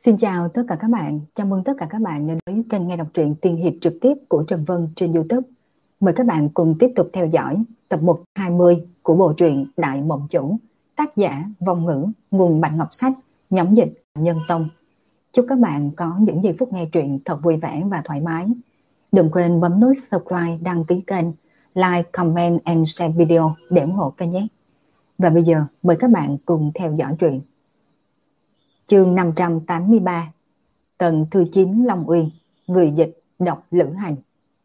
Xin chào tất cả các bạn, chào mừng tất cả các bạn đến với kênh nghe đọc truyện tiên hiệp trực tiếp của Trần Vân trên YouTube. Mời các bạn cùng tiếp tục theo dõi tập 120 của bộ truyện Đại Mộng Chủ, tác giả Vong Ngữ, nguồn Bạch Ngọc Sách, nhóm dịch Nhân Tông. Chúc các bạn có những giây phút nghe truyện thật vui vẻ và thoải mái. Đừng quên bấm nút subscribe, đăng ký kênh, like, comment and share video để ủng hộ kênh nhé. Và bây giờ mời các bạn cùng theo dõi truyện. Chương 583, tầng thứ 9 Long Uyên, người dịch đọc Lữ Hành.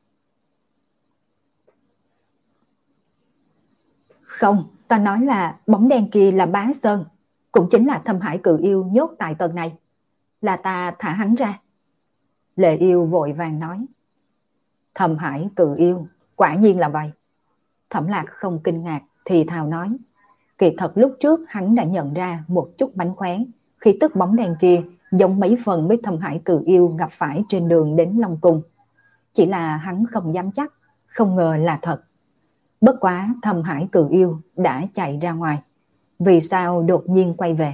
Không, ta nói là bóng đen kia là Bá Sơn, cũng chính là Thâm Hải Cự Yêu nhốt tại tầng này. Là ta thả hắn ra. Lệ Yêu vội vàng nói. Thâm Hải Cự Yêu, quả nhiên là vậy. Thẩm Lạc không kinh ngạc thì thào nói. Kỳ thật lúc trước hắn đã nhận ra một chút mánh khóe, khi tức bóng đen kia giống mấy phần với Thâm Hải Cự Yêu gặp phải trên đường đến Long Cung. Chỉ là hắn không dám chắc, không ngờ là thật. Bất quá Thâm Hải Cự Yêu đã chạy ra ngoài. Vì sao đột nhiên quay về?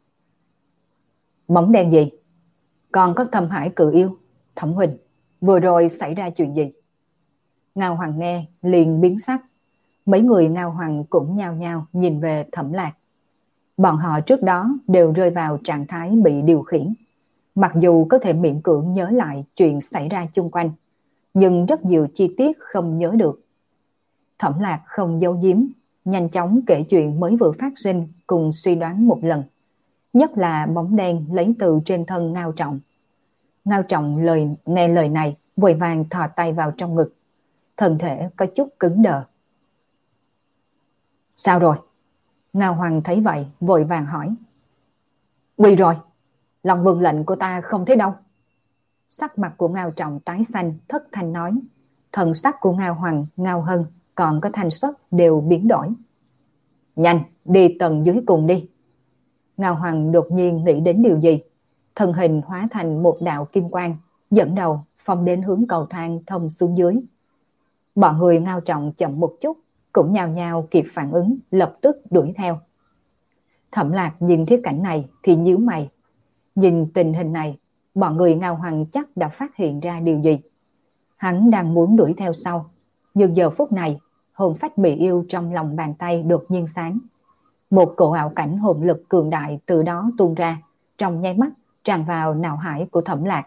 Bóng đen gì? Còn có Thâm Hải Cự Yêu? Thẩm huynh, vừa rồi xảy ra chuyện gì? Ngao Hoàng nghe liền biến sắc. Mấy người Ngao Hoàng cũng nhao nhao nhìn về Thẩm Lạc. Bọn họ trước đó đều rơi vào trạng thái bị điều khiển. Mặc dù có thể miễn cưỡng nhớ lại chuyện xảy ra chung quanh, nhưng rất nhiều chi tiết không nhớ được. Thẩm Lạc không giấu giếm, nhanh chóng kể chuyện mới vừa phát sinh cùng suy đoán một lần. Nhất là bóng đen lấy từ trên thân Ngao Trọng. Ngao Trọng nghe lời này vội vàng thò tay vào trong ngực. Thân thể có chút cứng đờ. Sao rồi? Ngao Hoàng thấy vậy vội vàng hỏi. Nguy rồi, Long Vương lệnh của ta không thấy đâu. Sắc mặt của Ngao Trọng tái xanh, thất thanh nói. Thần sắc của Ngao Hoàng, Ngao Hân còn có thanh sắc đều biến đổi. Nhanh, đi tầng dưới cùng đi. Ngao Hoàng đột nhiên nghĩ đến điều gì. Thân hình hóa thành một đạo kim quang, dẫn đầu phong đến hướng cầu thang thông xuống dưới. Bọn người Ngao Trọng chậm một chút, cũng nhao nhao kịp phản ứng, lập tức đuổi theo. Thẩm Lạc nhìn thấy cảnh này thì nhíu mày. Nhìn tình hình này, bọn người Ngao Hoàng chắc đã phát hiện ra điều gì. Hắn đang muốn đuổi theo sau, nhưng giờ phút này, hồn phách bị yêu trong lòng bàn tay đột nhiên sáng. Một cổ ảo cảnh hồn lực cường đại từ đó tuôn ra, trong nháy mắt tràn vào não hải của Thẩm Lạc.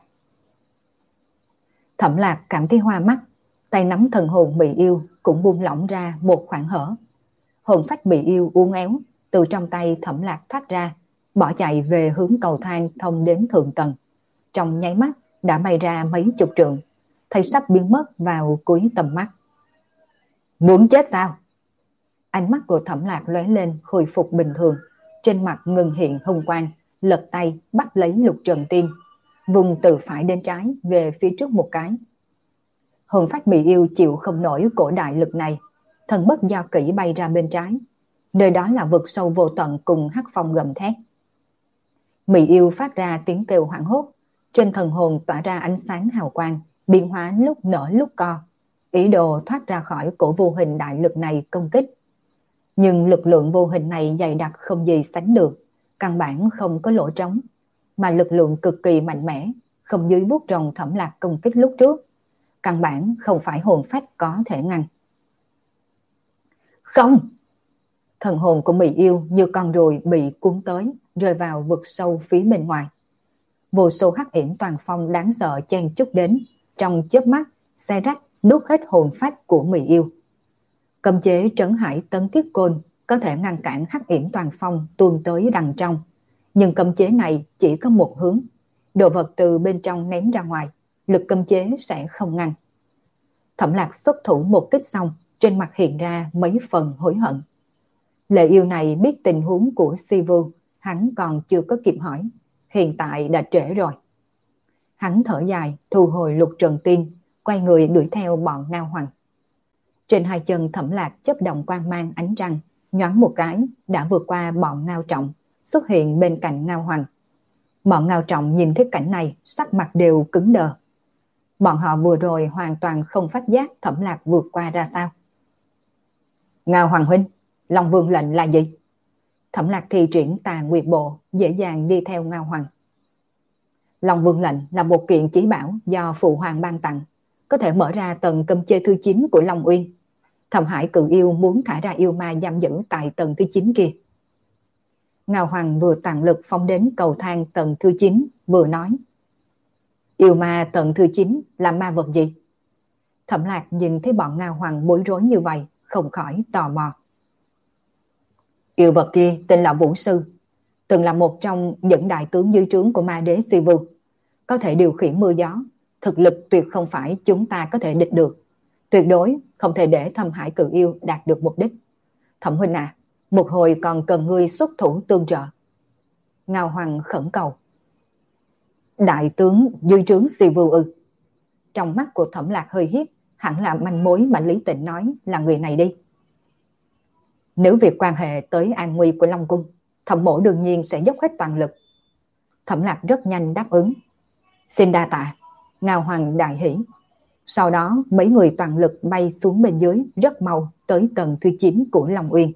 Thẩm Lạc cảm thấy hoa mắt, tay nắm thần hồn bị yêu cũng buông lỏng ra một khoảng hở. Hồn phách bị yêu uốn éo, từ trong tay Thẩm Lạc thoát ra, bỏ chạy về hướng cầu thang thông đến thượng tầng. Trong nháy mắt đã bay ra mấy chục trượng, thấy sắp biến mất vào cuối tầm mắt. Muốn chết sao? Ánh mắt của Thẩm Lạc lóe lên khôi phục bình thường, trên mặt ngừng hiện hung quang, lật tay bắt lấy Lục Trần Tiên, vùng từ phải đến trái về phía trước một cái. Hồn phách bị yêu chịu không nổi cổ đại lực này, thần bất do kỹ bay ra bên trái. Nơi đó là vực sâu vô tận cùng hắc phong gầm thét. Mị yêu phát ra tiếng kêu hoảng hốt, trên thần hồn tỏa ra ánh sáng hào quang, biến hóa lúc nở lúc co, ý đồ thoát ra khỏi cổ vô hình đại lực này công kích. Nhưng lực lượng vô hình này dày đặc không gì sánh được, căn bản không có lỗ trống, mà lực lượng cực kỳ mạnh mẽ, không dưới vuốt rồng Thẩm Lạc công kích lúc trước, căn bản không phải hồn phách có thể ngăn. Không! Thần hồn của Mị yêu như con ruồi bị cuốn tới, rơi vào vực sâu phía bên ngoài. Vô số hắc yểm toàn phong đáng sợ chen chúc đến, trong chớp mắt xé rách nuốt hết hồn phách của Mị yêu. Cấm chế trấn hải tấn thiết côn có thể ngăn cản hắc yểm toàn phong tuôn tới đằng trong, nhưng cấm chế này chỉ có một hướng, đồ vật từ bên trong ném ra ngoài, lực cấm chế sẽ không ngăn. Thẩm Lạc xuất thủ một kích xong, trên mặt hiện ra mấy phần hối hận. Lệ yêu này biết tình huống của Sivu, hắn còn chưa có kịp hỏi, hiện tại đã trễ rồi. Hắn thở dài, thu hồi Lục Trần Tiên, quay người đuổi theo bọn Ngao Hoàng. Trên hai chân Thẩm Lạc chớp động quang mang ánh trăng, nhoáng một cái đã vượt qua bọn Ngao Trọng, xuất hiện bên cạnh Ngao Hoàng. Bọn Ngao Trọng nhìn thấy cảnh này, sắc mặt đều cứng đờ. Bọn họ vừa rồi hoàn toàn không phát giác Thẩm Lạc vượt qua ra sao. Ngao Hoàng huynh, Long Vương lệnh là gì? Thẩm Lạc thi triển Tà Nguyệt Bộ, dễ dàng đi theo Ngao Hoàng. Long Vương lệnh là một kiện chí bảo do Phụ Hoàng ban tặng, có thể mở ra tầng cấm chế thứ 9 của Long Uyên. Thẩm Hải Cự Yêu muốn thả ra yêu ma giam giữ tại tầng thứ 9 kia. Ngao Hoàng vừa toàn lực phóng đến cầu thang tầng thứ 9, vừa nói: Yêu ma tầng thứ 9 là ma vật gì? Thẩm Lạc nhìn thấy bọn Ngao Hoàng bối rối như vậy, không khỏi tò mò. Yêu vật kia tên là Vũ Sư, từng là một trong những đại tướng dưới trướng của ma đế Si Vu, có thể điều khiển mưa gió, thực lực tuyệt không phải chúng ta có thể địch được, tuyệt đối không thể để Thâm Hải Cự Yêu đạt được mục đích. Thẩm huynh à, một hồi còn cần ngươi xuất thủ tương trợ. Ngao Hoàng khẩn cầu. Đại tướng dưới trướng Si Vu ư? Trong mắt của Thẩm Lạc hơi hiếp, hẳn là manh mối mà Lý Tịnh nói là người này đi. Nếu việc quan hệ tới an nguy của Long Cung, Thẩm mỗ đương nhiên sẽ dốc hết toàn lực. Thẩm Lạc rất nhanh đáp ứng. Xin đa tạ. Ngao Hoàng đại hỉ. Sau đó mấy người toàn lực bay xuống bên dưới, rất mau tới tầng thứ 9 của Long Uyên.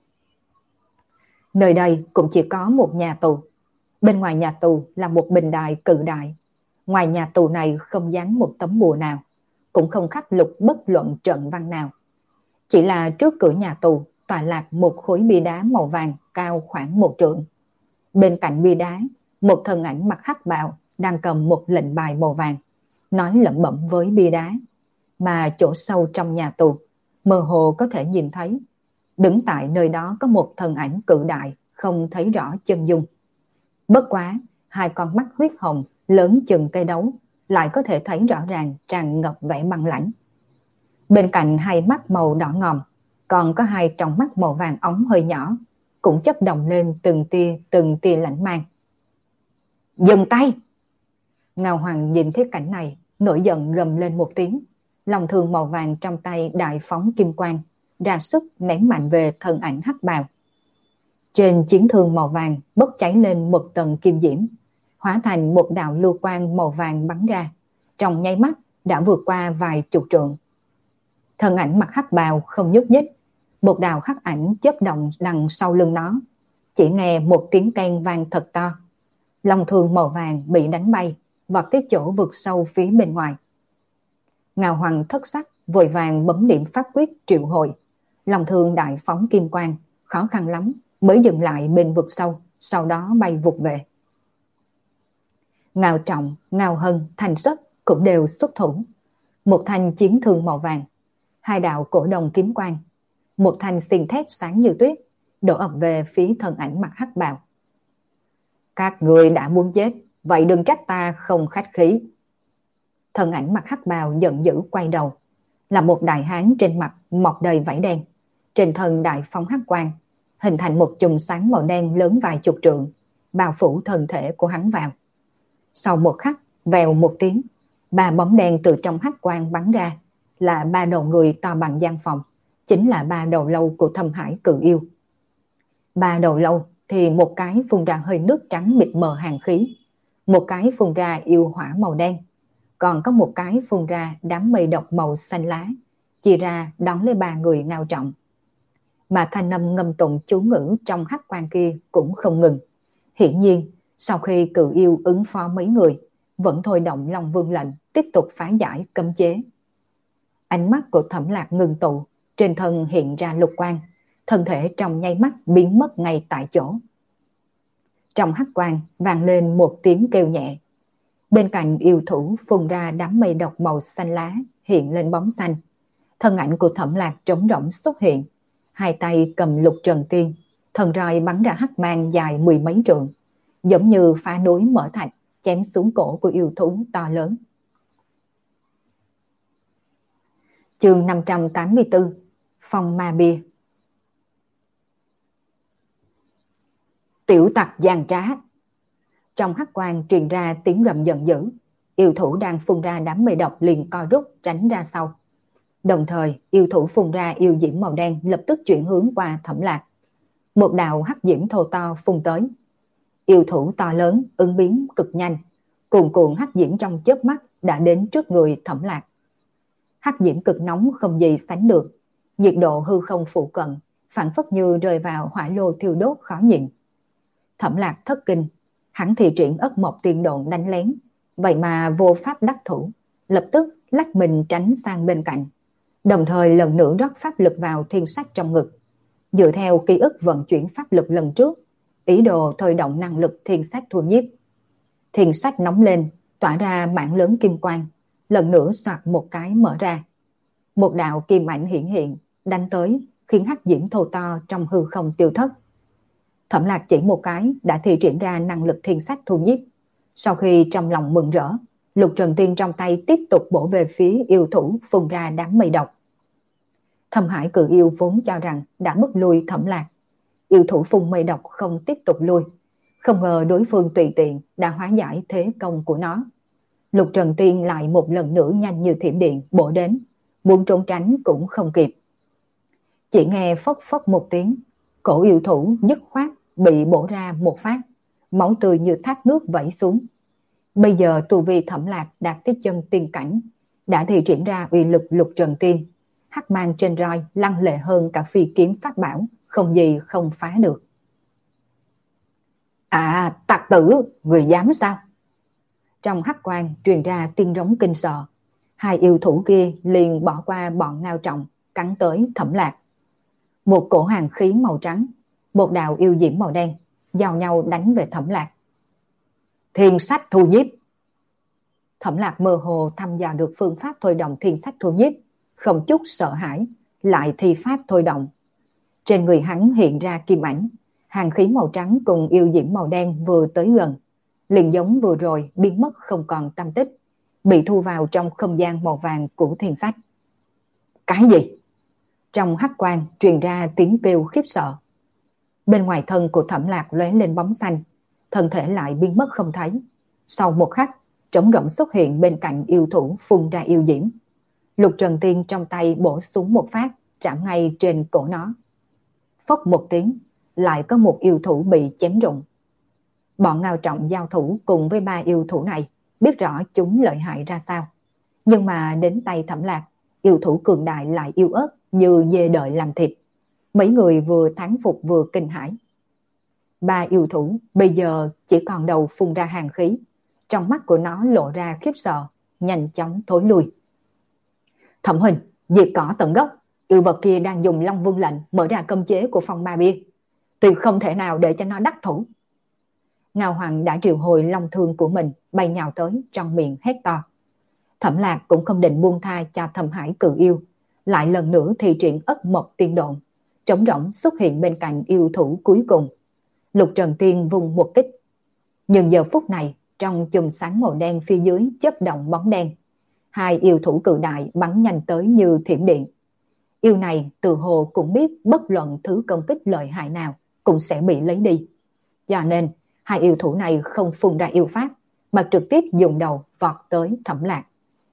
Nơi đây cũng chỉ có một nhà tù. Bên ngoài nhà tù là một bình đài cự đại. Ngoài nhà tù này không dán một tấm bùa nào, cũng không khắc lục bất luận trận văn nào. Chỉ là trước cửa nhà tù tọa lạc một khối bia đá màu vàng cao khoảng 1 trượng. Bên cạnh bia đá, một thân ảnh mặc hắc bào đang cầm một lệnh bài màu vàng, nói lẩm bẩm với bia đá, mà chỗ sâu trong nhà tù mơ hồ có thể nhìn thấy đứng tại nơi đó có một thân ảnh cự đại, không thấy rõ chân dung. Bất quá, hai con mắt huyết hồng lớn chừng cây đấu lại có thể thấy rõ ràng, tràn ngập vẻ băng lãnh. Bên cạnh hai mắt màu đỏ ngòm, còn có hai tròng mắt màu vàng óng hơi nhỏ, cũng chất động lên từng tia lãnh mang. Dừng tay! Ngao Hoàng nhìn thấy cảnh này, nổi giận gầm lên một tiếng, lòng thương màu vàng trong tay đại phóng kim quang, ra sức ném mạnh về thân ảnh hắc bào. Trên chiến thương màu vàng bốc cháy lên một tầng kim diễm, hóa thành một đạo lưu quang màu vàng bắn ra, trong nháy mắt đã vượt qua vài chục trượng. Thân ảnh mặc hắc bào không nhúc nhích, một đạo hắc ảnh chớp động đằng sau lưng nó, chỉ nghe một tiếng keng vang thật to. Long thương màu vàng bị đánh bay, vọt tới chỗ vực sâu phía bên ngoài. Ngao Hoàng thất sắc, vội vàng bấm điểm pháp quyết triệu hồi. Long thương đại phóng kim quang, khó khăn lắm mới dừng lại bên vực sâu, sau đó bay vụt về. Ngao Trọng, Ngao Hân, Thành Sất cũng đều xuất thủ. Một thanh chiến thương màu vàng, hai đạo cổ đồng kiếm quang, một thanh xiên thép sáng như tuyết, đổ ập về phía thân ảnh mặc hắc bào. Các người đã muốn chết, vậy đừng trách ta không khách khí. Thân ảnh mặc hắc bào giận dữ quay đầu, là một đại hán trên mặt mọc đầy vảy đen, trên thân đại phóng hắc quang, hình thành một chùm sáng màu đen lớn vài chục trượng, bao phủ thân thể của hắn vào. Sau một khắc, vèo một tiếng, 3 bóng đen từ trong hắc quang bắn ra, là 3 đầu người to bằng gian phòng, chính là 3 đầu lâu của Thâm Hải Cự Yêu. 3 đầu lâu thì một cái phun ra hơi nước trắng mịt mờ hàn khí, một cái phun ra yêu hỏa màu đen, còn có một cái phun ra đám mây độc màu xanh lá, chia ra đón lấy 3 người Ngao Trọng. Mà thanh âm ngâm tụng chú ngữ trong hắc quang kia cũng không ngừng. Hiển nhiên, sau khi Cự Yêu ứng phó mấy người, vẫn thôi động Long Vương lệnh tiếp tục phá giải cấm chế. Ánh mắt của Thẩm Lạc ngừng tụ, trên thân hiện ra lục quang, thân thể trong nháy mắt biến mất ngay tại chỗ. Trong hắc quang vang lên một tiếng kêu nhẹ. Bên cạnh yêu thủ phun ra đám mây độc màu xanh lá, hiện lên bóng xanh. Thân ảnh của Thẩm Lạc trống rỗng xuất hiện, hai tay cầm lục trần tiên, thần roi bắn ra hắc mang dài 10 mấy trượng, giống như phá núi mở thạch, chém xuống cổ của yêu thú to lớn. Chương 584, Phong Ma Bia. Tiểu tặc gian trá. Trong hắc quang truyền ra tiếng gầm giận dữ, yêu thủ đang phun ra đám mây độc liền co rút tránh ra sau. Đồng thời, yêu thủ phun ra yêu diễm màu đen lập tức chuyển hướng qua Thẩm Lạc. Một đạo hắc diễm thô to phun tới. Yêu thủ to lớn ứng biến cực nhanh, cuồn cuộn hắc diễm trong chớp mắt đã đến trước người Thẩm Lạc. Hắc diễm cực nóng không gì sánh được, nhiệt độ hư không phụ cận, phản phất như rơi vào hỏa lô thiêu đốt khó nhịn. Thẩm Lạc thất kinh, Hắn thi triển ất mộc tiên độn đánh lén, vậy mà vô pháp đắc thủ, lập tức lách mình tránh sang bên cạnh, đồng thời lần nữa rót pháp lực vào thiên sách trong ngực. Dựa theo ký ức vận chuyển pháp lực lần trước, ý đồ thôi động năng lực thiên sách thu nhiếp. Thiên sách nóng lên, tỏa ra mảng lớn kim quang, lần nữa soạt một cái mở ra. Một đạo kim ảnh hiển hiện, đánh tới, khiến hắc diễm thô to trong hư không tiêu thất. Thẩm Lạc chỉ một cái đã thi triển ra năng lực thiên sách thu nhiếp. Sau khi trong lòng mừng rỡ, Lục Trần Tiên trong tay tiếp tục bổ về phía yêu thủ phun ra đám mây độc. Thâm Hải cự yêu vốn cho rằng đã bức lui Thẩm Lạc. Yêu thủ phun mây độc không tiếp tục lui. Không ngờ đối phương tùy tiện đã hóa giải thế công của nó. Lục Trần Tiên lại một lần nữa nhanh như thiểm điện bổ đến, muốn trốn tránh cũng không kịp. Chỉ nghe phốc phốc một tiếng, cổ yêu thủ dứt khoát bị bổ ra một phát, máu tươi như thác nước vẩy xuống. Bây giờ tu vi Thẩm Lạc đạt tới chân tiên cảnh, đã thi triển ra uy lực Lục Trần Tiên, hắc mang trên roi lăng lệ hơn cả phi kiếm pháp bảo, không gì không phá được. À, tặc tử, người dám sao? Trong hắc quang truyền ra tiếng rống kinh sợ. Hai yêu thủ kia liền bỏ qua bọn Ngao Trọng, cắn tới Thẩm Lạc. Một cổ hàng khí màu trắng, một đạo yêu diễm màu đen, giao nhau đánh về Thẩm Lạc. Thiên sách thu nhiếp. Thẩm Lạc mơ hồ thăm dò được phương pháp thôi động thiên sách thu nhiếp, không chút sợ hãi, lại thi pháp thôi động. Trên người hắn hiện ra kim ảnh, hàng khí màu trắng cùng yêu diễm màu đen vừa tới gần, liền giống vừa rồi biến mất không còn tăm tích, bị thu vào trong không gian màu vàng của thiên sách. Cái gì? Trong hắc quang truyền ra tiếng kêu khiếp sợ. Bên ngoài thân của Thẩm Lạc lóe lên bóng xanh, thân thể lại biến mất không thấy. Sau một khắc, trống rỗng xuất hiện bên cạnh yêu thủ phun ra yêu diễm. Lục Trần Tiên trong tay bổ xuống một phát, chạm ngay trên cổ nó. Phốc một tiếng, lại có một yêu thủ bị chém rụng. Bọn Ngao Trọng giao thủ cùng với ba yêu thủ này, biết rõ chúng lợi hại ra sao. Nhưng mà đến tay Thẩm Lạc, yêu thủ cường đại lại yếu ớt như dê đợi làm thịt. Mấy người vừa thán phục vừa kinh hãi. Ba yêu thủ bây giờ chỉ còn đầu phun ra hàng khí, trong mắt của nó lộ ra khiếp sợ, nhanh chóng thối lui. Thẩm huynh, diệt cỏ tận gốc, yêu vật kia đang dùng Long Vương lệnh mở ra cấm chế của phong ma bia, tuyệt không thể nào để cho nó đắc thủ. Ngao Hoàng đã triệu hồi long thương của mình bay nhào tới, trong miệng hét to. Thẩm Lạc cũng không định buông tha cho Thâm Hải cự yêu, lại lần nữa thi triển ất mộc tiên độn, trống rỗng xuất hiện bên cạnh yêu thủ cuối cùng. Lục Trần Tiên vung một kích, nhưng giờ phút này trong chùm sáng màu đen phía dưới chớp động bóng đen, hai yêu thủ cự đại bắn nhanh tới như thiểm điện. Yêu này từ hồ cũng biết bất luận thứ công kích lợi hại nào cũng sẽ bị lấy đi, cho nên hai yêu thủ này không phun ra yêu pháp mà trực tiếp dùng đầu vọt tới Thẩm Lạc.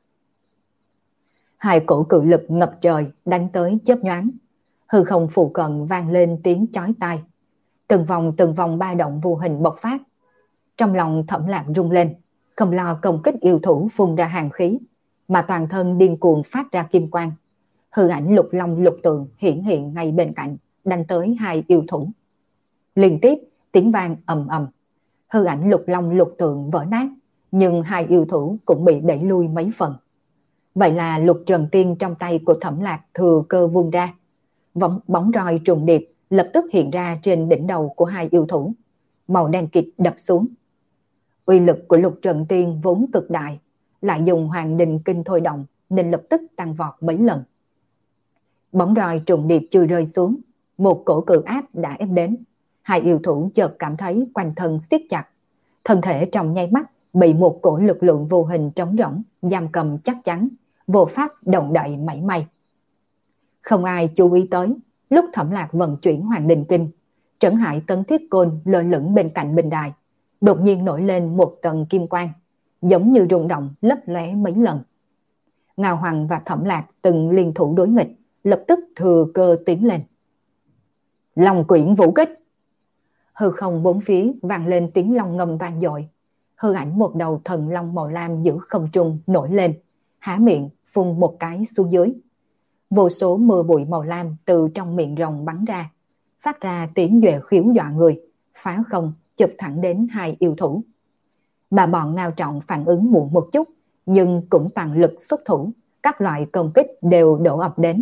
Hai cổ cự lực ngập trời đánh tới chớp nhoáng, hư không phụ cận vang lên tiếng chói tai, từng vòng ba động vô hình bộc phát. Trong lòng Thẩm Lạc rung lên, không lo công kích yêu thủ phun ra hàng khí, mà toàn thân điên cuồng phát ra kim quang. Hư ảnh lục long lục tượng hiển hiện ngay bên cạnh, đánh tới hai yêu thủ. Liên tiếp tiếng vang ầm ầm, hư ảnh lục long lục tượng vỡ nát, nhưng hai yêu thủ cũng bị đẩy lui mấy phần. Vậy là Lục Trần Tiên trong tay của Thẩm Lạc thừa cơ vung ra, bóng roi trùng điệp lập tức hiện ra trên đỉnh đầu của hai yêu thủ, màu đen kịt đập xuống. Uy lực của Lục Trần Tiên vốn cực đại, lại dùng Hoàng Đình Kinh thôi động nên lập tức tăng vọt mấy lần. Bóng roi trùng điệp chưa rơi xuống, một cổ cự áp đã ép đến. Hai yêu thủ chợt cảm thấy quanh thân siết chặt, thân thể trong nháy mắt bị một cổ lực lượng vô hình trống rỗng giam cầm chắc chắn, vô pháp động đậy mảy may. Không ai chú ý tới, lúc Thẩm Lạc vận chuyển Hoàng Đình Kinh, Trấn Hải Tấn Thiết Côn lơ lửng bên cạnh bình đài, đột nhiên nổi lên một tầng kim quang, giống như rung động lấp lóe mấy lần. Ngao Hoàng và Thẩm Lạc từng liên thủ đối nghịch, lập tức thừa cơ tiến lên. Long Quyển Vũ Kích. Hư không bốn phía vang lên tiếng long ngâm vang dội. Hư ảnh một đầu thần long màu lam giữa không trung nổi lên, há miệng phun một cái xuống dưới. Vô số mưa bụi màu lam từ trong miệng rồng bắn ra, phát ra tiếng duệ khiếu dọa người, phá không chụp thẳng đến hai yêu thủ. Mà bọn Ngao Trọng phản ứng muộn một chút, nhưng cũng tăng lực xuất thủ, các loại công kích đều đổ ập đến.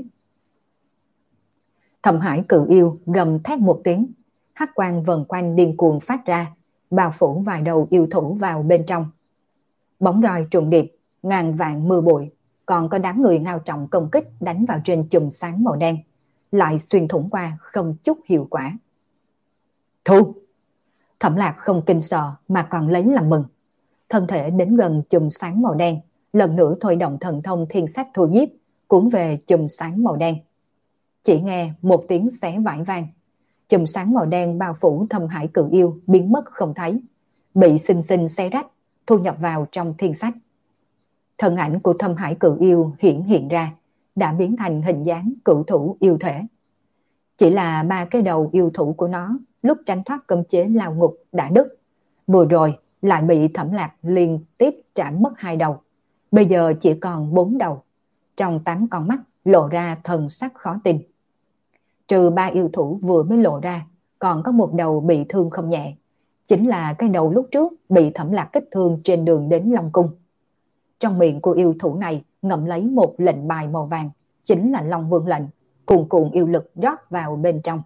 Thẩm Hải Cự Yêu gầm thét một tiếng, hắc quang vần quanh điên cuồng phát ra, bao phủ vài đầu yêu thủ vào bên trong. Bóng roi trùng điệp, ngàn vạn mưa bụi, còn có đám người Ngao Trọng công kích đánh vào trên chùm sáng màu đen, lại xuyên thủng qua không chút hiệu quả. Thu! Thẩm Lạc không kinh sợ mà còn lấy làm mừng. Thân thể đến gần chùm sáng màu đen, lần nữa thôi động thần thông thiên sát thu nhiếp, cuốn về chùm sáng màu đen. Chỉ nghe một tiếng xé vải vang, chùm sáng màu đen bao phủ Thâm Hải Cự Yêu biến mất không thấy, bị xinh xinh xé rách, thu nhập vào trong thiên sách. Thân ảnh của Thâm Hải Cự Yêu hiện ra, đã biến thành hình dáng cự thủ yêu thể. Chỉ là ba cái đầu yêu thủ của nó lúc tránh thoát cấm chế lao ngục đã đứt, vừa rồi lại bị Thẩm Lạc liên tiếp trảm mất hai đầu, bây giờ chỉ còn 4 đầu, trong 8 con mắt lộ ra thần sắc khó tin. Trừ ba yêu thủ vừa mới lộ ra, còn có một đầu bị thương không nhẹ, chính là cái đầu lúc trước bị Thẩm Lạc kích thương trên đường đến Long Cung. Trong miệng của yêu thủ này ngậm lấy một lệnh bài màu vàng, chính là Long Vương lệnh, cuồn cuộn yêu lực rót vào bên trong.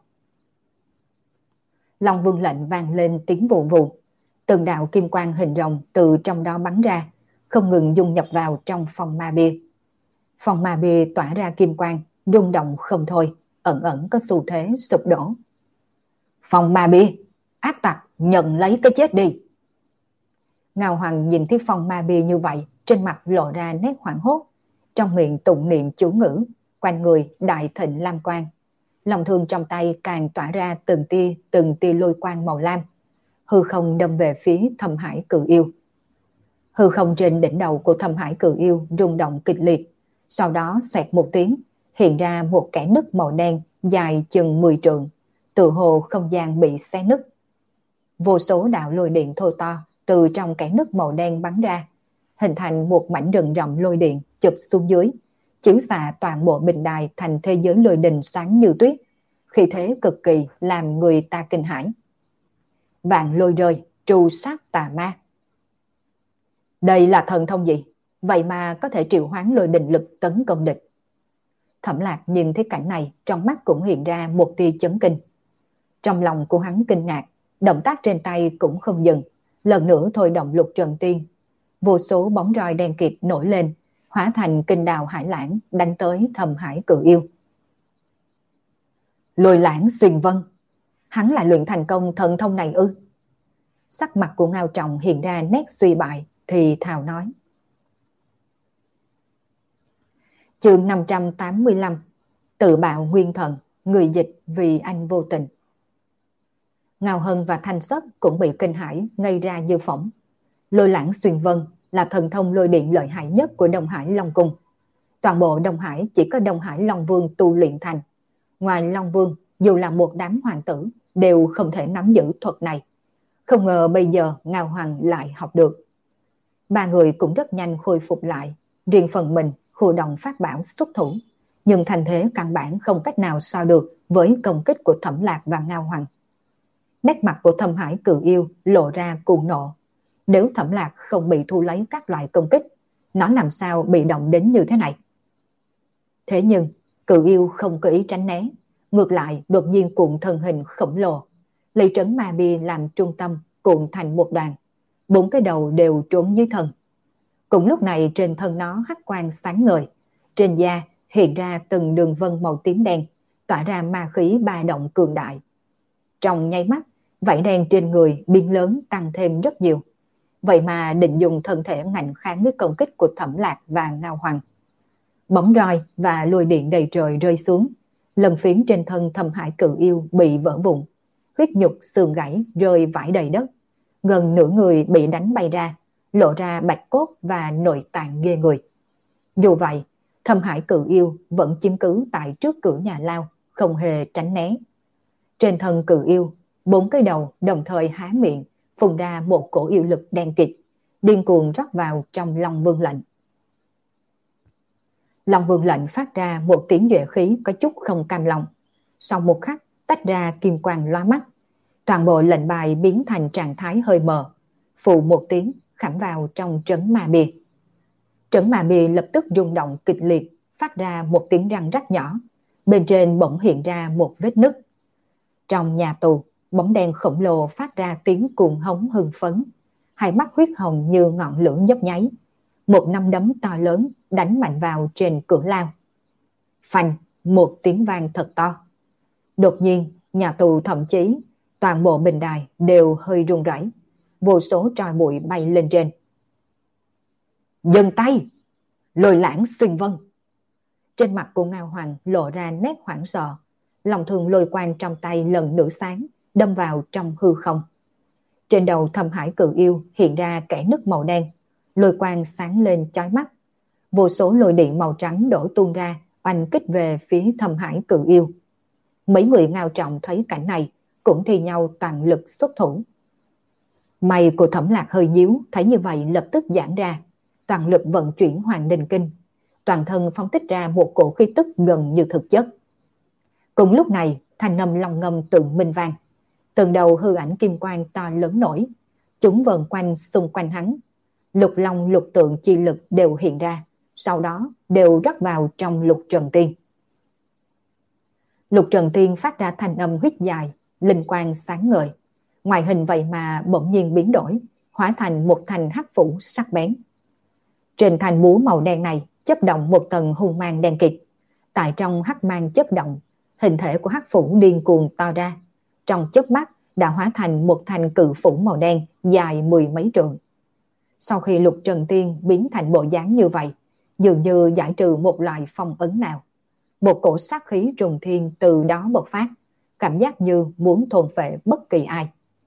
Long Vương lệnh vang lên tiếng vù vù, từng đạo kim quang hình rồng từ trong đó bắn ra, không ngừng dung nhập vào trong phong ma bia. Phong ma bia tỏa ra kim quang, rung động không thôi, ẩn ẩn có xu thế sụp đổ. Phong ma bia, ác tặc, nhận lấy cái chết đi. Ngao Hoàng nhìn thấy phong ma bia như vậy, trên mặt lộ ra nét hoảng hốt, trong miệng tụng niệm chú ngữ, quanh người đại thịnh lam quang. Lòng thương trong tay càng tỏa ra từng tia lôi quang màu lam, hư không đâm về phía Thâm Hải Cự Yêu. Hư không trên đỉnh đầu của Thâm Hải Cự Yêu rung động kịch liệt, sau đó xoẹt một tiếng, hiện ra một kẽ nứt màu đen dài chừng 10 trượng, tự hồ không gian bị xé nứt. Vô số đạo lôi điện thô to từ trong kẽ nứt màu đen bắn ra, hình thành một mảnh rừng rậm lôi điện chụp xuống dưới, chiếu xạ toàn bộ bình đài thành thế giới lôi đình sáng như tuyết, khí thế cực kỳ làm người ta kinh hãi. Vạn lôi rơi, tru sát tà ma. Đây là thần thông gì? Vậy mà có thể triệu hoán lôi đình lực tấn công địch. Thẩm Lạc nhìn thấy cảnh này, trong mắt cũng hiện ra một tia chấn kinh. Trong lòng của hắn kinh ngạc, động tác trên tay cũng không dừng, lần nữa thôi động Lục Trần Tiên. Vô số bóng roi đen kịt nổi lên, hóa thành kinh đào hải lãng đánh tới Thâm Hải Cự Yêu. Lôi lãng xuyên vân, hắn lại luyện thành công thần thông này ư? Sắc mặt của Ngao Trọng hiện ra nét suy bại, thì thào nói. Chương 585, tự bạo nguyên thần, người dịch vì anh vô tình. Ngao Hân và Thanh Sất cũng bị kinh hãi ngây ra như phỏng. Lôi lãng xuyên vân là thần thông lôi điện lợi hại nhất của Đông Hải Long Cung. Toàn bộ Đông Hải chỉ có Đông Hải Long Vương tu luyện thành. Ngoài Long Vương, dù là một đám hoàng tử, đều không thể nắm giữ thuật này. Không ngờ bây giờ Ngao Hoàng lại học được. Ba người cũng rất nhanh khôi phục lại, riêng phần mình khu động phát bảo xuất thủ, nhưng thành thế căn bản không cách nào so được với công kích của Thẩm Lạc và Ngao Hoàng. Nét mặt của Thâm Hải Cự Yêu lộ ra cuồng nộ. Nếu Thẩm Lạc không bị thu lấy các loại công kích, nó làm sao bị động đến như thế này? Thế nhưng Cự Yêu không có ý tránh né, ngược lại đột nhiên cuộn thân hình khổng lồ, lấy trấn ma bia làm trung tâm, cuộn thành một đoàn, 4 cái đầu đều trốn dưới thân. Cùng lúc này trên thân nó hắc quang sáng ngời, trên da hiện ra từng đường vân màu tím đen, tỏa ra ma khí ba động cường đại. Trong nháy mắt, vảy đen trên người biến lớn tăng thêm rất nhiều. Vậy mà định dùng thân thể ngạnh kháng với công kích của Thẩm Lạc và Ngao Hoàng. Bóng roi và lôi điện đầy trời rơi xuống, lần phiến trên thân Thâm Hải Cự Yêu bị vỡ vụn, huyết nhục xương gãy rơi vãi đầy đất, gần nửa người bị đánh bay ra, lộ ra bạch cốt và nội tạng ghê người. Dù vậy, Thâm Hải Cự Yêu vẫn chiếm cứ tại trước cửa nhà lao, không hề tránh né. Trên thân Cự Yêu, 4 cái đầu đồng thời há miệng, phun ra một cổ yêu lực đen kịt, điên cuồng rót vào trong Long Vương lệnh. Long Vương lệnh phát ra một tiếng nhuệ khí có chút không cam lòng, sau một khắc tách ra kim quang lóa mắt, Toàn bộ lệnh bài biến thành trạng thái hơi mờ, phụ một tiếng khảm vào trong trấn ma bia. Trấn ma bia lập tức rung động kịch liệt, phát ra một tiếng răng rắc nhỏ, bên trên bỗng hiện ra một vết nứt. Trong nhà tù, bóng đen khổng lồ phát ra tiếng cuồng hống hưng phấn, hai mắt huyết hồng như ngọn lửa nhấp nháy. Một nắm đấm to lớn đánh mạnh vào trên cửa lao. Phanh, một tiếng vang thật to. Đột nhiên, nhà tù thậm chí toàn bộ bình đài đều hơi rung rẩy, vô số tro bụi bay lên trên. Dừng tay! Lôi lãng xuyên vân. Trên mặt của Ngao Hoàng lộ ra nét hoảng sợ, lòng thường lôi quang trong tay lần nữa sáng, đâm vào trong hư không. Trên đầu Thâm Hải Cự Yêu hiện ra kẽ nứt màu đen, lôi quang sáng lên chói mắt. Vô số lôi điện màu trắng đổ tuôn ra, oanh kích về phía Thâm Hải Cự Yêu. Mấy người Ngao Trọng thấy cảnh này cũng thi nhau toàn lực xuất thủ. Mày của Thẩm Lạc hơi nhíu, thấy như vậy lập tức giãn ra, toàn lực vận chuyển Hoàng Đình Kinh, toàn thân phóng thích ra một cổ khí tức gần như thực chất. Cùng lúc này, thanh âm long ngâm tự minh vang, từng đầu hư ảnh kim quang to lớn nổi, chúng vần quanh xung quanh hắn, lục long lục tượng chi lực đều hiện ra, sau đó đều rót vào trong Lục Trần Tiên. Lục Trần Tiên phát ra thanh âm huyết dài, linh quang sáng ngời, ngoại hình vậy mà bỗng nhiên biến đổi, hóa thành một thanh hắc phủ sắc bén. Trên thanh búa màu đen này chớp động một tầng hung mang đen kịt, tại trong hắc mang chớp động, hình thể của hắc phủ điên cuồng to ra, trong chớp mắt đã hóa thành một thanh cự phủ màu đen dài mười mấy trượng. Sau khi Lục Trần Tiên biến thành bộ dáng như vậy, dường như giải trừ một loại phong ấn nào, một cổ sát khí trùng thiên từ đó bộc phát, cảm giác như muốn thôn phệ bất kỳ ai.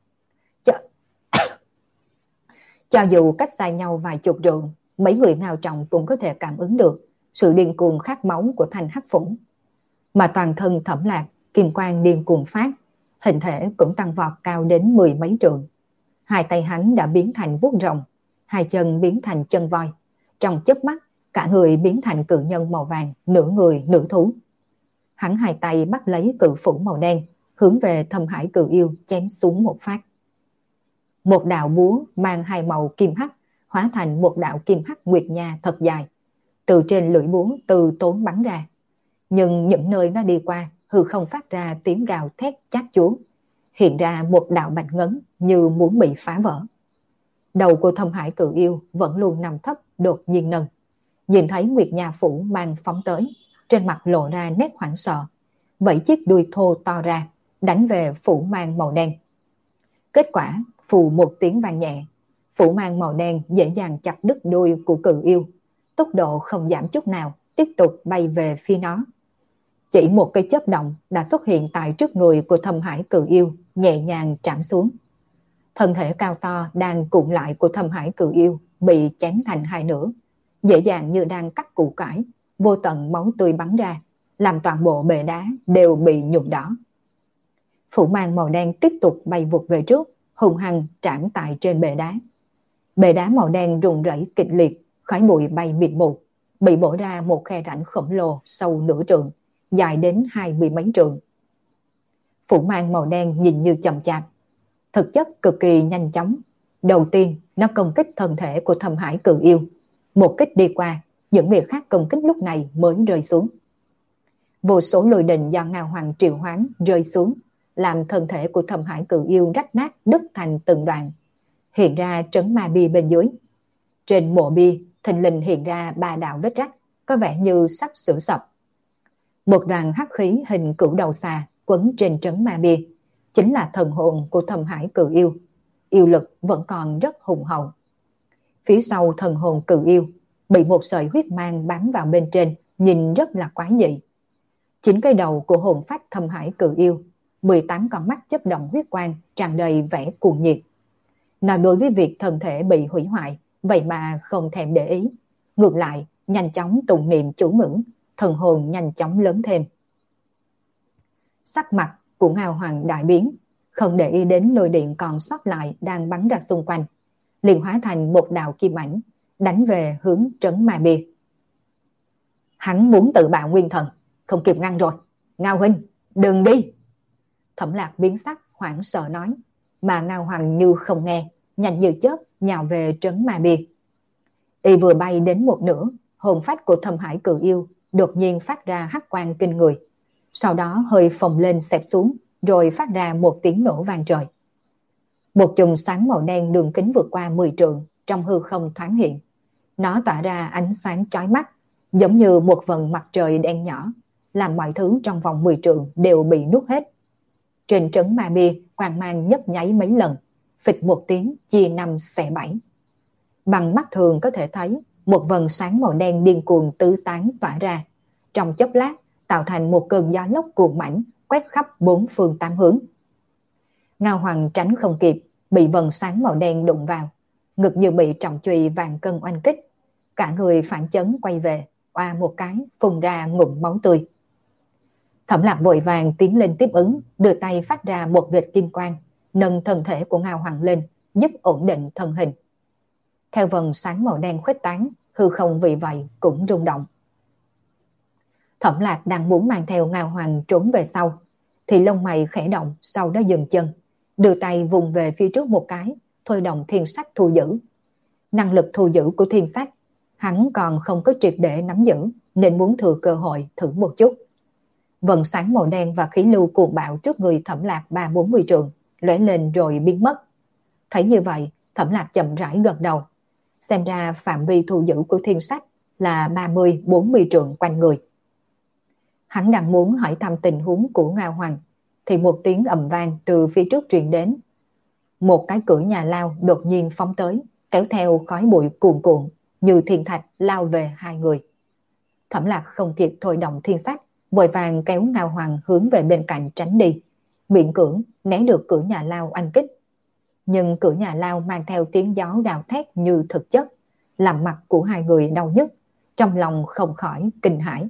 Cho dù cách xa nhau vài chục trượng, mấy người Ngao Trọng cũng có thể cảm ứng được sự điên cuồng khát máu của thanh hắc phủ. Mà toàn thân Thẩm Lạc kim quang điên cuồng phát, hình thể cũng tăng vọt cao đến mười mấy trượng. Hai tay hắn đã biến thành vuốt rồng, hai chân biến thành chân voi, trong chớp mắt cả người biến thành cự nhân màu vàng, nửa người nửa thú. Hắn hai tay bắt lấy cự phủ màu đen, hướng về Thâm Hải Cự Yêu chém xuống một phát. Một đạo búa mang hai màu kim hắc hóa thành một đạo kim hắc nguyệt nha thật dài, từ trên lưỡi búa từ tốn bắn ra. Nhưng những nơi nó đi qua, hư không phát ra tiếng gào thét chát chúa, hiện ra một đạo bạch ngấn như muốn bị phá vỡ. Đầu của Thâm Hải Cự Yêu vẫn luôn nằm thấp, đột nhiên nâng, nhìn thấy nguyệt nha phủ mang phóng tới, trên mặt lộ ra nét hoảng sợ, vẫy chiếc đuôi thô to ra, đánh về phủ mang màu đen. Kết quả phù một tiếng vang nhẹ, phủ mang màu đen dễ dàng chặt đứt đuôi của Cự Yêu, tốc độ không giảm chút nào, tiếp tục bay về phía nó. Chỉ một cái chớp động đã xuất hiện tại trước người của Thâm Hải Cự Yêu, nhẹ nhàng trảm xuống. Thân thể cao to đang cuộn lại của Thâm Hải Cự Yêu bị chém thành hai nửa, dễ dàng như đang cắt củ cải, vô tận máu tươi bắn ra, làm toàn bộ bệ đá đều bị nhuộm đỏ. Phủ mang màu đen tiếp tục bay vụt về trước, hung hăng trảm tại trên bệ đá. Bệ đá màu đen rung rẩy kịch liệt, khói bụi bay mịt mù, bị bổ ra một khe rãnh khổng lồ sâu nửa trượng, dài đến 20 mấy trượng. Phủ mang màu đen nhìn như chậm chạp, thực chất cực kỳ nhanh chóng. Đầu tiên, nó công kích thân thể của Thâm Hải Cự Yêu. Một kích đi qua, những người khác công kích lúc này mới rơi xuống. Vô số lôi đình do Ngao Hoàng triệu hoán rơi xuống, làm thân thể của Thâm Hải Cự Yêu rách nát đứt thành từng đoạn, hiện ra trấn ma bia bên dưới. Trên mộ bia thình lình hiện ra ba đạo vết rách, có vẻ như sắp sửa sập. Một đoàn hắc khí hình cửu đầu xà quấn trên trấn ma bia, chính là thần hồn của Thâm Hải Cự Yêu. Yêu lực vẫn còn rất hùng hậu. Phía sau thần hồn Cự Yêu bị một sợi huyết mang bám vào bên trên, nhìn rất là quái dị. Chính cái đầu của hồn phách Thâm Hải Cự Yêu, 18 con mắt chớp động huyết quang, tràn đầy vẻ cuồng nhiệt. Nó đối với việc thân thể bị hủy hoại, vậy mà không thèm để ý. Ngược lại, nhanh chóng tụng niệm chú ngữ, thần hồn nhanh chóng lớn thêm. Sắc mặt của Ngao Hoàng đại biến, không để ý đến lôi điện còn sót lại đang bắn ra xung quanh, liền hóa thành một đạo kim ảnh, đánh về hướng trấn ma bia. Hắn muốn tự bạo nguyên thần, không kịp ngăn rồi. Ngao huynh, đừng đi! Thẩm Lạc biến sắc, hoảng sợ nói, mà Ngao Hoàng như không nghe, nhanh như chớp nhào về trấn Ma Bia. Y vừa bay đến một nửa, hồn phách của Thâm Hải Cự Yêu đột nhiên phát ra hắc quang kinh người, sau đó hơi phồng lên xẹp xuống, rồi phát ra một tiếng nổ vang trời. Một chùm sáng màu đen đường kính vượt qua 10 trượng trong hư không thoáng hiện. Nó tỏa ra ánh sáng chói mắt, giống như một vầng mặt trời đen nhỏ, làm mọi thứ trong vòng 10 trượng đều bị nuốt hết. Trên trấn Ma Bia, quang mang nhấp nháy mấy lần, phịch một tiếng chia năm xẻ bảy. Bằng mắt thường có thể thấy một vầng sáng màu đen điên cuồng tứ tán tỏa ra, trong chốc lát tạo thành một cơn gió lốc cuồng mãnh quét khắp bốn phương tám hướng. Ngao Hoàng tránh không kịp, bị vầng sáng màu đen đụng vào, ngực như bị trọng chùy vạn cân oanh kích, cả người phản chấn quay về, oa một cái phun ra ngụm máu tươi. Thẩm Lạc vội vàng tiến lên tiếp ứng, đưa tay phát ra một vệt kim quang, nâng thân thể của Ngao Hoàng lên, giúp ổn định thân hình. Theo vầng sáng màu đen khuếch tán, hư không vì vậy cũng rung động. Thẩm Lạc đang muốn mang theo Ngao Hoàng trốn về sau, thì lông mày khẽ động, sau đó dừng chân, đưa tay vùng về phía trước một cái, thôi động thiên sách thu giữ. Năng lực thu giữ của thiên sách, hắn còn không có triệt để nắm giữ, nên muốn thừa cơ hội thử một chút. Vầng sáng màu đen và khí lưu cuồng bạo trước người Thẩm Lạc 30-40 trượng, lóe lên rồi biến mất. Thấy như vậy, Thẩm Lạc chậm rãi gật đầu. Xem ra phạm vi thu giữ của thiên sách là 30-40 trượng quanh người. Hắn đang muốn hỏi thăm tình huống của Ngao Hoàng, thì một tiếng ầm vang từ phía trước truyền đến. Một cái cửa nhà lao đột nhiên phóng tới, kéo theo khói bụi cuồn cuộn, như thiên thạch lao về hai người. Thẩm Lạc không kịp thôi động thiên sách, vội vàng kéo Ngao Hoàng hướng về bên cạnh tránh đi, miễn cưỡng né được cửa nhà lao oanh kích. Nhưng cửa nhà lao mang theo tiếng gió gào thét như thực chất, làm mặt của hai người đau nhức, trong lòng không khỏi kinh hãi.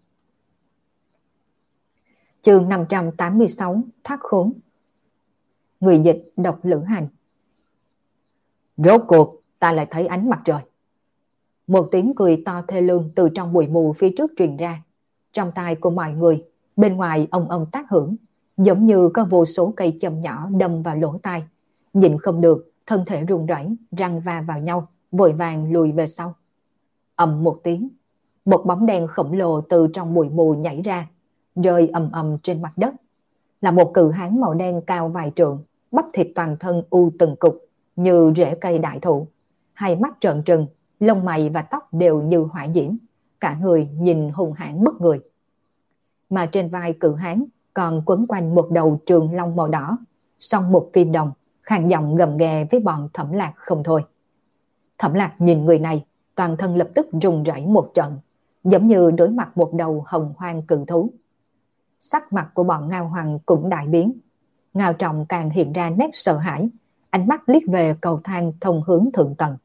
Chương 586 thoát khốn. Người dịch độc Lữ Hành. Rốt cuộc ta lại thấy ánh mặt trời. Một tiếng cười to thê lương từ trong bụi mù phía trước truyền ra. Trong tai của mọi người, bên ngoài ông ông tác hưởng, giống như có vô số cây châm nhỏ đâm vào lỗ tai. Nhìn không được, thân thể run rẩy, răng va vào nhau, vội vàng lùi về sau. Ầm một tiếng, một bóng đen khổng lồ từ trong bụi mù nhảy ra, rơi ầm ầm trên mặt đất. Là một cự hán màu đen cao vài trượng, bắp thịt toàn thân u từng cục như rễ cây đại thụ, hai mắt trợn trừng, lông mày và tóc đều như hỏa diễm, cả người nhìn hung hãn bức người. Mà trên vai cự hán còn quấn quanh một đầu trường long màu đỏ, song một kim đồng, khàn giọng gầm ghè với bọn Thẩm Lạc không thôi. Thẩm Lạc nhìn người này, toàn thân lập tức run rẩy một trận, giống như đối mặt một đầu hồng hoang cự thú. Sắc mặt của bọn Ngao Hoàng cũng đại biến. Ngao Trọng càng hiện ra nét sợ hãi, ánh mắt liếc về cầu thang thông hướng thượng tầng.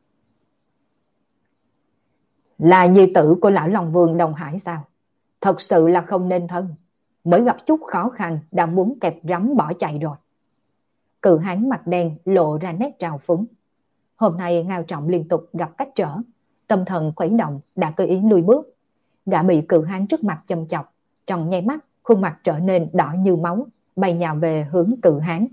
Là nhi tử của lão Long Vương Đông Hải sao? Thật sự là không nên thân, mới gặp chút khó khăn đã muốn kẹp rắm bỏ chạy rồi. Cự hán mặt đen lộ ra nét trào phúng. Hôm nay Ngao Trọng liên tục gặp cách trở, tâm thần khuấy động đã cơ ý lùi bước. Gã bị cự hán trước mặt châm chọc, trong nháy mắt khuôn mặt trở nên đỏ như máu, bay nhào về hướng cự hán.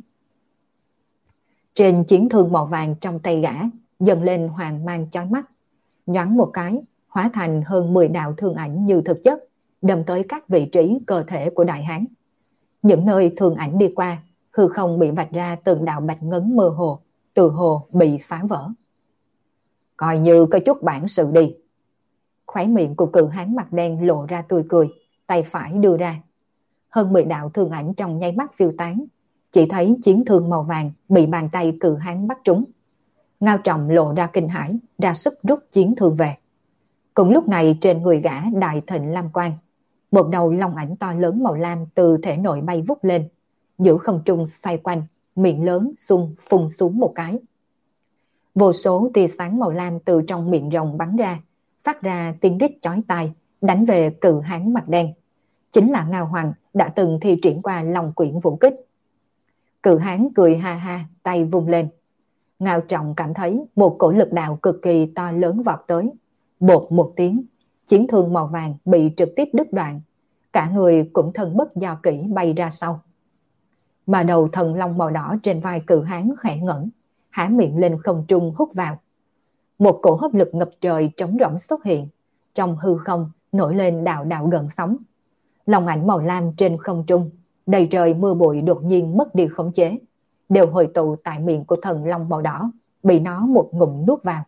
Trên chiến thương màu vàng trong tay gã dần lên hoàng mang chói mắt, nhoáng một cái hóa thành hơn 10 đạo thương ảnh như thực chất, đâm tới các vị trí cơ thể của đại hán. Những nơi thương ảnh đi qua, hư không bị vạch ra từng đạo bạch ngấn mơ hồ, từ hồ bị phá vỡ. Coi như có chút bản sự đi. Khóe miệng của cự hán mặt đen lộ ra tươi cười, tay phải đưa ra. Hơn 10 đạo thương ảnh trong nháy mắt phiêu tán, chỉ thấy chiến thương màu vàng bị bàn tay cự hán bắt trúng. Ngao Trọng lộ ra kinh hãi, ra sức rút chiến thương về. Cùng lúc này trên người gã đại thịnh lam quang, một đầu long ảnh to lớn màu lam từ thể nội bay vút lên, giữa không trung xoay quanh, miệng lớn phun xuống một cái. Vô số tia sáng màu lam từ trong miệng rồng bắn ra, phát ra tiếng rít chói tai, đánh về cự hán mặt đen. Chính là Ngao Hoàng đã từng thi triển qua Long Quyển vũ kích. Cự hán cười ha ha, tay vung lên. Ngao Trọng cảm thấy một cổ lực đạo cực kỳ to lớn vọt tới. Bột một tiếng, chiến thương màu vàng bị trực tiếp đứt đoạn, cả người cũng thân bất do kỹ bay ra sau. mà đầu thần long màu đỏ trên vai cự hán khẽ ngẩng, há miệng lên không trung hút vào. Một cổ hấp lực ngập trời trống rỗng xuất hiện, trong hư không nổi lên đạo đạo gợn sóng. Long ảnh màu lam trên không trung, đầy trời mưa bụi đột nhiên mất đi khống chế, đều hội tụ tại miệng của thần long màu đỏ, bị nó một ngụm nuốt vào.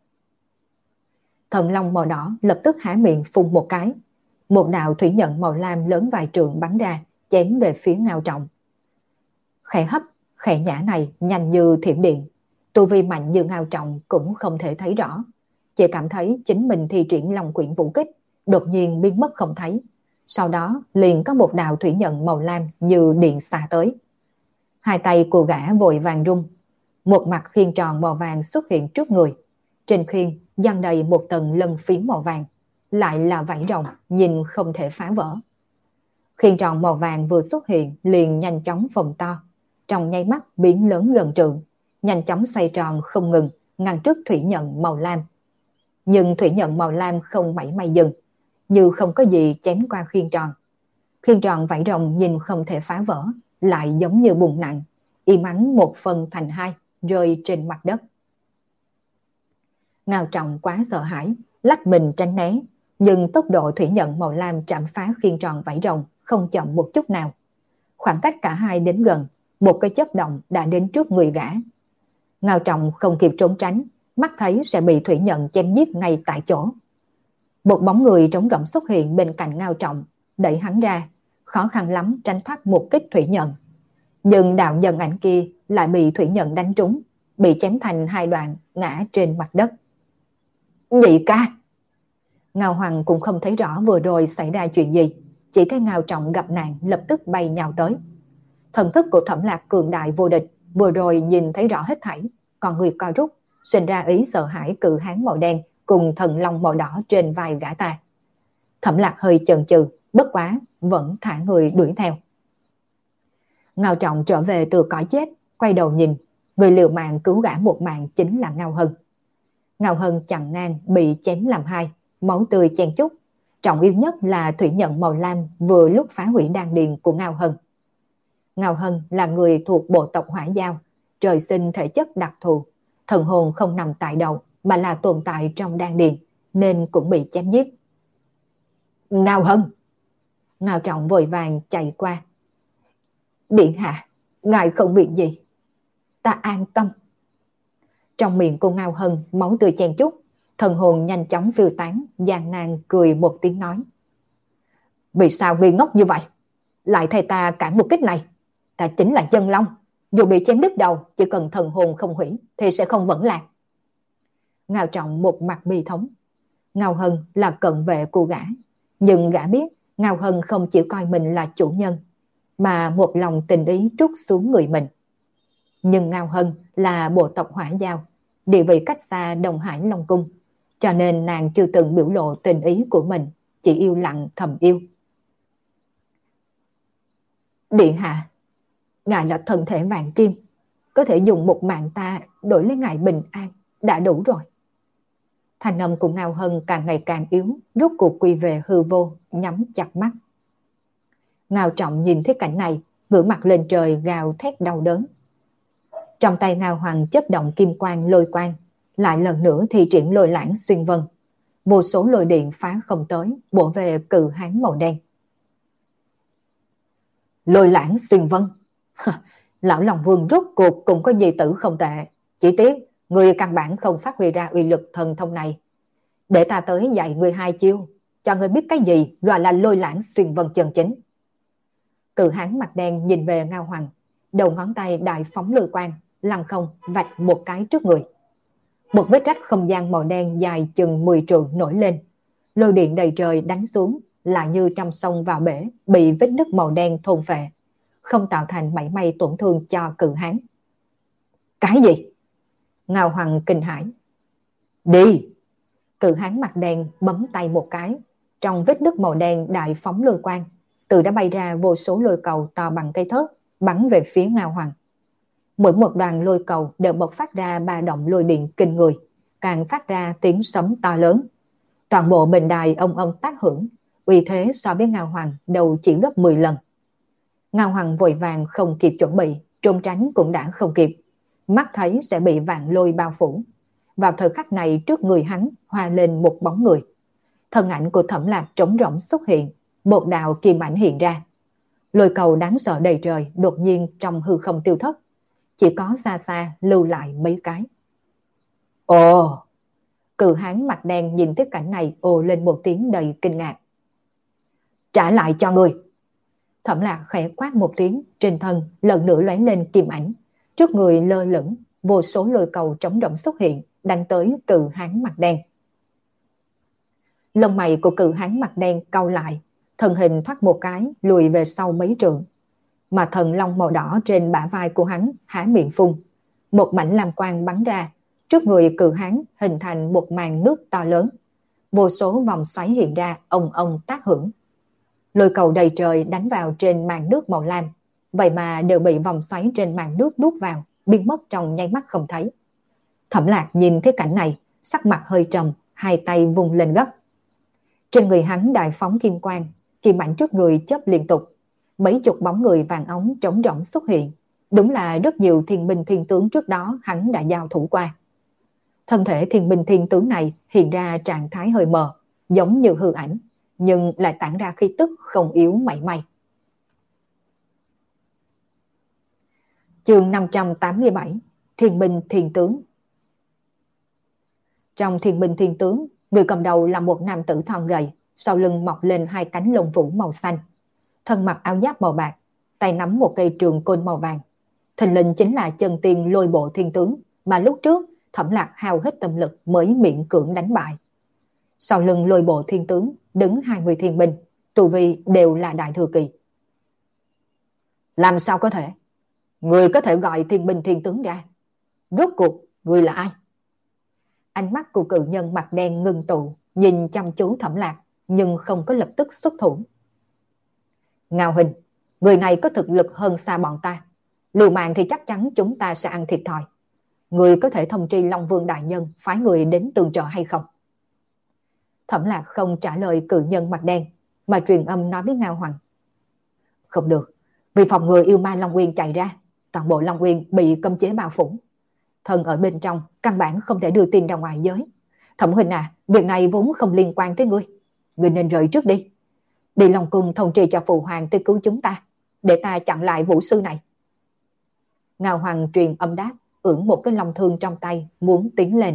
Thần long màu đỏ lập tức há miệng phun một cái, một đạo thủy nhận màu lam lớn vài trượng bắn ra, chém về phía Ngao Trọng. Khẽ hấp, khẽ nhả này nhanh như thiểm điện, tu vi mạnh như Ngao Trọng cũng không thể thấy rõ, chỉ cảm thấy chính mình thi triển Long Quyển vũ kích đột nhiên biến mất không thấy. Sau đó liền có một đạo thủy nhận màu lam như điện xạ tới. Hai tay của gã vội vàng rung, một mặt khiên tròn màu vàng xuất hiện trước người, trên khiên dăng đầy một tầng lân phiến màu vàng, lại là vảy rồng nhìn không thể phá vỡ. Khiên tròn màu vàng vừa xuất hiện liền nhanh chóng phồng to, trong nháy mắt biến lớn gần trượng, nhanh chóng xoay tròn không ngừng, ngăn trước thủy nhận màu lam. Nhưng thủy nhận màu lam không mảy may dừng, như không có gì chém qua khiên tròn. Khiên tròn vảy rồng nhìn không thể phá vỡ, lại giống như bùn nặng, im ắng một phần thành hai, rơi trên mặt đất. Ngao Trọng quá sợ hãi, lách mình tránh né, nhưng tốc độ thủy nhận màu lam chạm phá khiên tròn vảy rồng không chậm một chút nào. Khoảng cách cả hai đến gần, một cái chớp động đã đến trước người gã. Ngao Trọng không kịp trốn tránh, mắt thấy sẽ bị thủy nhận chém giết ngay tại chỗ. Một bóng người trống rỗng xuất hiện bên cạnh Ngao Trọng, đẩy hắn ra, khó khăn lắm tránh thoát một kích thủy nhận. Nhưng đạo nhân ảnh kia lại bị thủy nhận đánh trúng, bị chém thành hai đoạn, ngã trên mặt đất. Nhị ca! Ngao Hoàng cũng không thấy rõ vừa rồi xảy ra chuyện gì, chỉ thấy Ngao Trọng gặp nạn lập tức bay nhào tới. Thần thức của Thẩm Lạc cường đại vô địch, vừa rồi nhìn thấy rõ hết thảy, còn người co rút, sinh ra ý sợ hãi cự hán màu đen cùng thần long màu đỏ trên vai gã ta. Thẩm Lạc hơi chần chừ, bất quá vẫn thả người đuổi theo. Ngao Trọng trở về từ cõi chết, quay đầu nhìn, người liều mạng cứu gã một mạng chính là Ngao Hân. Ngao Hân chặn ngang bị chém làm hai, máu tươi chen chúc. Trọng yếu nhất là thủy nhận màu lam vừa lúc phá hủy đan điền của Ngao Hân. Ngao Hân là người thuộc bộ tộc Hỏa Giao, trời sinh thể chất đặc thù, thần hồn không nằm tại đầu mà là tồn tại trong đan điền, nên cũng bị chém giết. Ngao Hân! Ngao Trọng vội vàng chạy qua. Điện hạ, ngài không việc gì, ta an tâm. Trong miệng cô Ngao Hân máu tươi chen chúc, thần hồn nhanh chóng phiêu tán, gian nan cười một tiếng nói. Vì sao nghi ngốc như vậy? Lại thay ta cản một kích này. Ta chính là chân long, dù bị chém đứt đầu, chỉ cần thần hồn không hủy thì sẽ không vẫn lạc. Ngao Trọng một mặt bi thống. Ngao Hân là cận vệ của gã, nhưng gã biết Ngao Hân không chỉ coi mình là chủ nhân, mà một lòng tình ý trút xuống người mình. Nhưng Ngao Hân là bộ tộc Hỏa Giao, địa vị cách xa Đông Hải Long Cung, cho nên nàng chưa từng biểu lộ tình ý của mình, chỉ yêu lặng thầm yêu. Điện hạ, ngài là thân thể vạn kim, có thể dùng một mạng ta đổi lấy ngài bình an, đã đủ rồi. Thanh âm của Ngao Hân càng ngày càng yếu, rốt cuộc quy về hư vô, nhắm chặt mắt. Ngao Trọng nhìn thấy cảnh này, ngửa mặt lên trời gào thét đau đớn. Trong tay Ngao Hoàng chớp động kim quang lôi quang, lại lần nữa thi triển lôi lãng xuyên vân. Vô số lôi điện phá không tới, bổ về cự hán màu đen. Lôi lãng xuyên vân? Lão Long Vương rốt cuộc cũng có gì tử không tệ. Chỉ tiếc, người căn bản không phát huy ra uy lực thần thông này. Để ta tới dạy người hai chiêu, cho người biết cái gì gọi là lôi lãng xuyên vân chân chính. Cự hán mặt đen nhìn về Ngao Hoàng, đầu ngón tay đại phóng lôi quang, lăng không vạch một cái trước người. Một vết rách không gian màu đen dài chừng 10 trượng nổi lên. Lôi điện đầy trời đánh xuống, lại như trong sông vào bể, bị vết nứt màu đen thôn phệ, không tạo thành mảy may tổn thương cho cự hán. Cái gì? Ngao Hoàng kinh hãi. Đi! Cự hán mặt đen bấm tay một cái, trong vết nứt màu đen đại phóng lôi quang, từ đã bay ra vô số lôi cầu to bằng cây thớt, bắn về phía Ngao Hoàng. Mỗi một đoàn lôi cầu đều bộc phát ra ba động lôi điện kinh người, càng phát ra tiếng sấm to lớn. Toàn bộ bình đài ông tác hưởng, uy thế so với Ngao Hoàng đầu chỉ gấp 10 lần. Ngao Hoàng vội vàng không kịp chuẩn bị, trốn tránh cũng đã không kịp. Mắt thấy sẽ bị vạn lôi bao phủ. Vào thời khắc này trước người hắn hoa lên một bóng người. Thân ảnh của Thẩm Lạc trống rỗng xuất hiện, một đạo kim ảnh hiện ra. Lôi cầu đáng sợ đầy trời đột nhiên trong hư không tiêu thất, chỉ có xa xa lưu lại mấy cái. Ồ! Cự hán mặt đen nhìn thấy cảnh này ồ lên một tiếng đầy kinh ngạc. Trả lại cho người! Thẩm Lạc khẽ quát một tiếng, trên thân lần nữa lóe lên kim ảnh, trước người lơ lửng, vô số lôi cầu trống rỗng xuất hiện, đánh tới cự hán mặt đen. Lông mày của cự hán mặt đen cau lại, thân hình thoát một cái lùi về sau mấy trượng, mà thần long màu đỏ trên bả vai của hắn há miệng phun, một mảnh lam quang bắn ra, trước người cự hán hình thành một màn nước to lớn, vô số vòng xoáy hiện ra ong ong tác hưởng. Lôi cầu đầy trời đánh vào trên màn nước màu lam, vậy mà đều bị vòng xoáy trên màn nước nuốt vào, biến mất trong nháy mắt không thấy. Thẩm Lạc nhìn thấy cảnh này, sắc mặt hơi trầm, hai tay vung lên gấp. Trên người hắn đại phóng kim quang, kim ảnh trước người chớp liên tục, mấy chục bóng người vàng óng trống rỗng xuất hiện, đúng là rất nhiều thiên binh thiên tướng trước đó hắn đã giao thủ qua. Thân thể thiên binh thiên tướng này hiện ra trạng thái hơi mờ, giống như hư ảnh, nhưng lại tản ra khí tức không yếu mảy may. Chương 587: Thiên binh thiên tướng. Trong thiên binh thiên tướng, người cầm đầu là một nam tử thon gầy, sau lưng mọc lên hai cánh lông vũ màu xanh, thân mặc áo giáp màu bạc, tay nắm một cây trường côn màu vàng. Thình lình chính là chân tiên Lôi Bộ thiên tướng mà lúc trước Thẩm Lạc hao hết tâm lực mới miễn cưỡng đánh bại. Sau lưng Lôi Bộ thiên tướng đứng 20 thiên binh, tu vi đều là đại thừa kỳ. Làm sao có thể? Người có thể gọi thiên binh thiên tướng ra. Rốt cuộc, người là ai? Ánh mắt của cự nhân mặt đen ngưng tụ, nhìn chăm chú Thẩm Lạc, nhưng không có lập tức xuất thủ. Ngao Hình, người này có thực lực hơn xa bọn ta. Liều mạng thì chắc chắn chúng ta sẽ ăn thiệt thòi. Người có thể thông tri Long Vương đại nhân phái người đến tương trợ hay không? Thẩm Lạc không trả lời cự nhân mặt đen, mà truyền âm nói với Ngao Hoàng. Không được, vì phòng ngừa yêu ma Long Nguyên chạy ra, toàn bộ Long Nguyên bị cấm chế bao phủ. Thần ở bên trong, căn bản không thể đưa tin ra ngoài giới. Thẩm huynh à, việc này vốn không liên quan tới ngươi. Ngươi nên rời trước đi. Đi Long Cung thông tri cho Phụ Hoàng tới cứu chúng ta, để ta chặn lại vũ sư này. Ngao Hoàng truyền âm đáp, ưỡn một cái long thương trong tay, muốn tiến lên.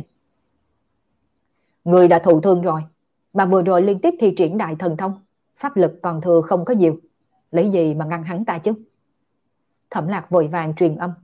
Ngươi đã thụ thương rồi, mà vừa rồi liên tiếp thi triển đại thần thông, pháp lực còn thừa không có nhiều, lấy gì mà ngăn hắn ta chứ? Thẩm Lạc vội vàng truyền âm.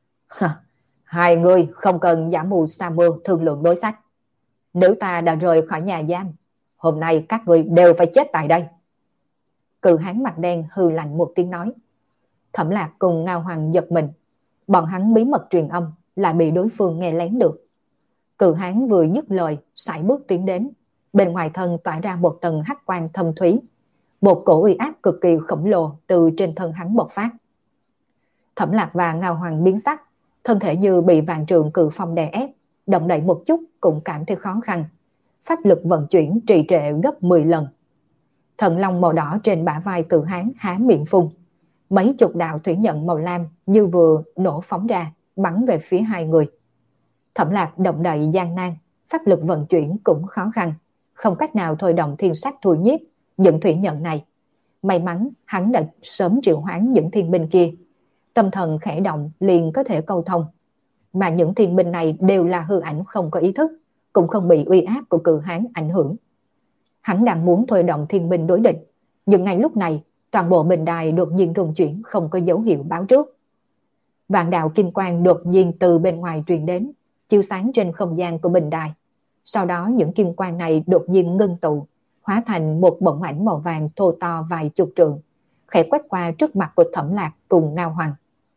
Hai người không cần giả mù sa mưa thương lượng đối sách. Nếu ta đã rời khỏi nhà giam, hôm nay các người đều phải chết tại đây. Cự hán mặt đen hừ lạnh một tiếng nói. Thẩm Lạc cùng Ngao Hoàng giật mình, bọn hắn bí mật truyền âm lại bị đối phương nghe lén được. Cự hán vừa dứt lời, sải bước tiến đến, bên ngoài thân tỏa ra một tầng hắc quang thâm thúy, một cổ uy áp cực kỳ khổng lồ từ trên thân hắn bộc phát. Thẩm Lạc và Ngao Hoàng biến sắc, thân thể như bị vạn trượng cự phong đè ép, động đậy một chút cũng cảm thấy khó khăn. Pháp lực vận chuyển trì trệ gấp 10 lần. Thần long màu đỏ trên bả vai cự hán há miệng phun, mấy chục đạo thủy nhận màu lam như vừa nổ phóng ra, bắn về phía hai người. Thẩm Lạc động đậy gian nan, pháp lực vận chuyển cũng khó khăn, không cách nào thôi động thiên sát thôi nhiếp những thủy nhận này. May mắn hắn đã sớm triệu hoán những thiên binh kia, tâm thần khẽ động liền có thể câu thông. Mà những thiên binh này đều là hư ảnh không có ý thức, cũng không bị uy áp của cự hán ảnh hưởng. Hắn đang muốn thôi động thiên binh đối địch, nhưng ngay lúc này toàn bộ bình đài đột nhiên rung chuyển không có dấu hiệu báo trước. Vạn đạo kim quang đột nhiên từ bên ngoài truyền đến, chiếu sáng trên không gian của bình đài. Sau đó những kim quang này đột nhiên ngưng tụ, hóa thành một bổng ảnh màu vàng thô to vài chục trượng, khẽ quét qua trước mặt của Thẩm Lạc cùng Ngao Hoàng.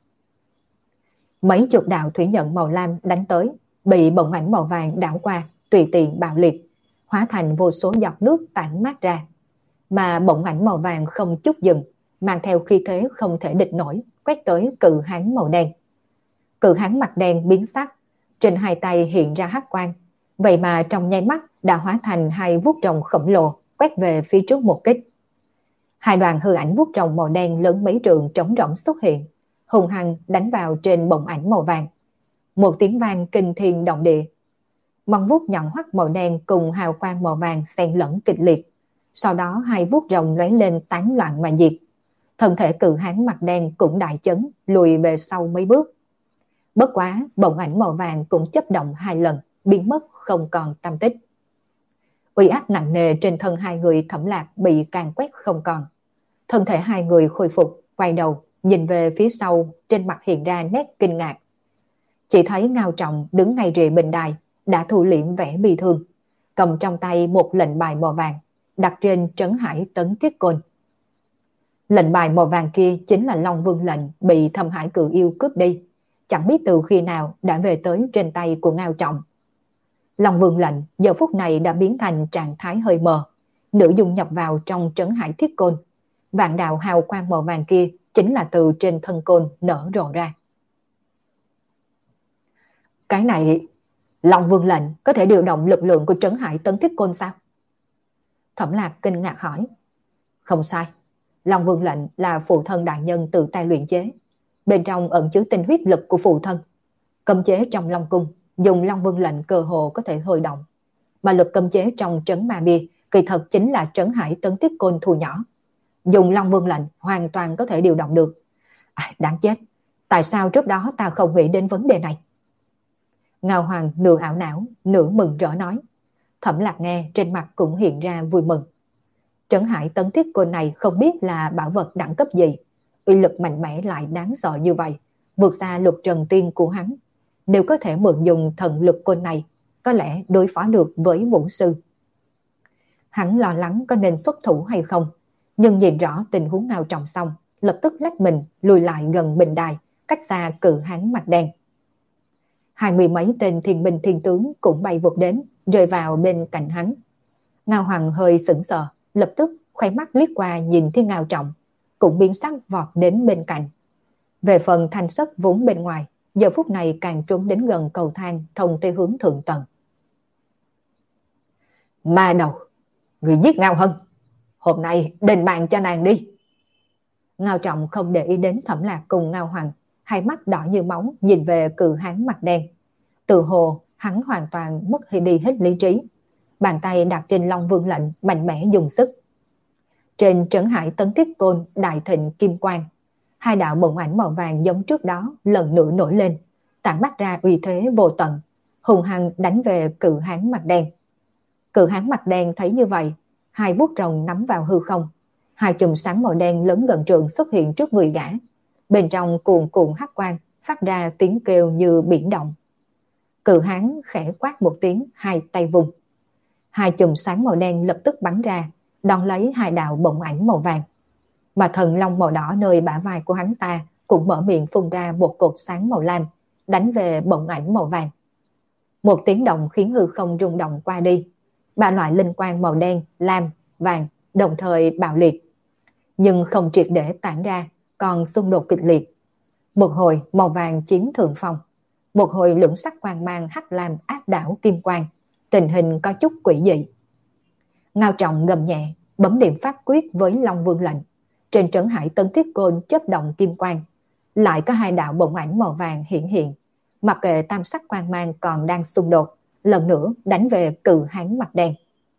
Mấy chục đạo thủy nhận màu lam đánh tới, bị bổng ảnh màu vàng đảo qua, tùy tiện bạo liệt, hóa thành vô số giọt nước tản mát ra. Mà bổng ảnh màu vàng không chút dừng, mang theo khí thế không thể địch nổi, quét tới cự hán màu đen. Cự hán mặt đen biến sắc, trên hai tay hiện ra hắc quang, vậy mà trong nháy mắt đã hóa thành hai vuốt rồng khổng lồ, quét về phía trước một kích. Hai đoàn hư ảnh vuốt rồng màu đen lớn mấy trượng trống rỗng xuất hiện, hùng hăng đánh vào trên bồng ảnh màu vàng. Một tiếng vang kinh thiên động địa. Móng vuốt nhọn hoắt màu đen cùng hào quang màu vàng xen lẫn kịch liệt. Sau đó hai vuốt rồng lóe lên tán loạn mà diệt. Thân thể cự hán mặt đen cũng đại chấn, lùi về sau mấy bước. Bất quá, bồng ảnh màu vàng cũng chớp động hai lần, biến mất không còn tăm tích. Uy áp nặng nề trên thân hai người Thẩm Lạc bị càn quét không còn. Thân thể hai người khôi phục, quay đầu, nhìn về phía sau, trên mặt hiện ra nét kinh ngạc. Chỉ thấy Ngao Trọng đứng ngay rìa bình đài, đã thu liễm vẻ bi thương, cầm trong tay một lệnh bài màu vàng, đặt trên trấn hải tấn thiết côn. Lệnh bài màu vàng kia chính là Long Vương lệnh bị Thâm Hải Cự Yêu cướp đi, chẳng biết từ khi nào đã về tới trên tay của Ngao Trọng. Long Vương lệnh giờ phút này đã biến thành trạng thái hơi mờ, nữ dung nhập vào trong trấn hải thiết côn. Vạn đạo hào quang màu vàng kia chính là từ trên thân côn nở rộ ra. Cái này, Long Vương lệnh có thể điều động lực lượng của trấn hải tấn thiết côn sao? Thẩm Lạc kinh ngạc hỏi. Không sai, Long Vương lệnh là phụ thân đại nhân tự tay luyện chế. Bên trong ẩn chứa tinh huyết lực của phụ thân. Cấm chế trong Long Cung, dùng Long Vương lệnh cơ hồ có thể thôi động. Mà lực cấm chế trong trấn Ma Bia kỳ thật chính là trấn hải tấn thiết côn thu nhỏ. Dùng Long Vương lệnh hoàn toàn có thể điều động được. Đáng chết, tại sao trước đó ta không nghĩ đến vấn đề này? Ngao Hoàng nửa ảo não, nửa mừng rỡ nói. Thẩm Lạc nghe trên mặt cũng hiện ra vui mừng. Trấn hải tấn thiết côn này không biết là bảo vật đẳng cấp gì, uy lực mạnh mẽ lại đáng sợ như vậy, vượt xa lục trần tiên của hắn. Nếu có thể mượn dùng thần lực côn này, có lẽ đối phó được với vũ sư. Hắn lo lắng có nên xuất thủ hay không, nhưng nhìn rõ tình huống Ngao Trọng xong, lập tức lách mình lùi lại gần bình đài, cách xa cự hán mặt đen. 20 mấy tên thiên binh thiên tướng cũng bay vụt đến, rơi vào bên cạnh hắn. Ngao Hoàng hơi sững sờ, lập tức khoe mắt liếc qua nhìn Thiên Ngao Trọng, cũng biến sắc vọt đến bên cạnh. Về phần Thanh Sất vốn bên ngoài, giờ phút này càng trốn đến gần cầu thang thông tới hướng thượng tầng. Ma đầu, người giết Ngao Hân, hôm nay đền mạng cho nàng đi. Ngao Trọng không để ý đến Thẩm Lạc cùng Ngao Hoàng, hai mắt đỏ như máu nhìn về cự hán mặt đen. Từ hồ hắn hoàn toàn mất đi hết lý trí. Bàn tay đặt trên Long Vương lệnh mạnh mẽ dùng sức. Trên trấn hải tấn thiết côn đại thịnh kim quang, hai đạo bồng ảnh màu vàng giống trước đó lần nữa nổi lên, tản mát ra uy thế vô tận, hùng hăng đánh về cự hán mặt đen. Cự hán mặt đen thấy như vậy, hai vuốt rồng nắm vào hư không, hai chùm sáng màu đen lớn gần trượng xuất hiện trước người gã. Bên trong cuồn cuộn hắc quang phát ra tiếng kêu như biển động. Cự hán khẽ quát một tiếng, hai tay vùng. Hai chùm sáng màu đen lập tức bắn ra, đón lấy hai đạo bồng ảnh màu vàng. Mà thần long màu đỏ nơi bả vai của hắn ta cũng mở miệng phun ra một cột sáng màu lam, đánh về bồng ảnh màu vàng. Một tiếng động khiến hư không rung động qua đi. Ba loại linh quang màu đen, lam, vàng đồng thời bạo liệt, nhưng không triệt để tản ra, còn xung đột kịch liệt. Một hồi màu vàng chiếm thượng phong, một hồi lưỡng sắc quang mang hắc lam áp đảo kim quang, tình hình có chút quỷ dị. Ngao Trọng gầm nhẹ, bấm điểm pháp quyết với Long Vương lệnh. Trên trấn hải tấn thiết côn chớp động kim quang, lại có hai đạo bồng ảnh màu vàng hiện hiện, mặc kệ tam sắc quang mang còn đang xung đột, lần nữa đánh về cự hán mặt đen.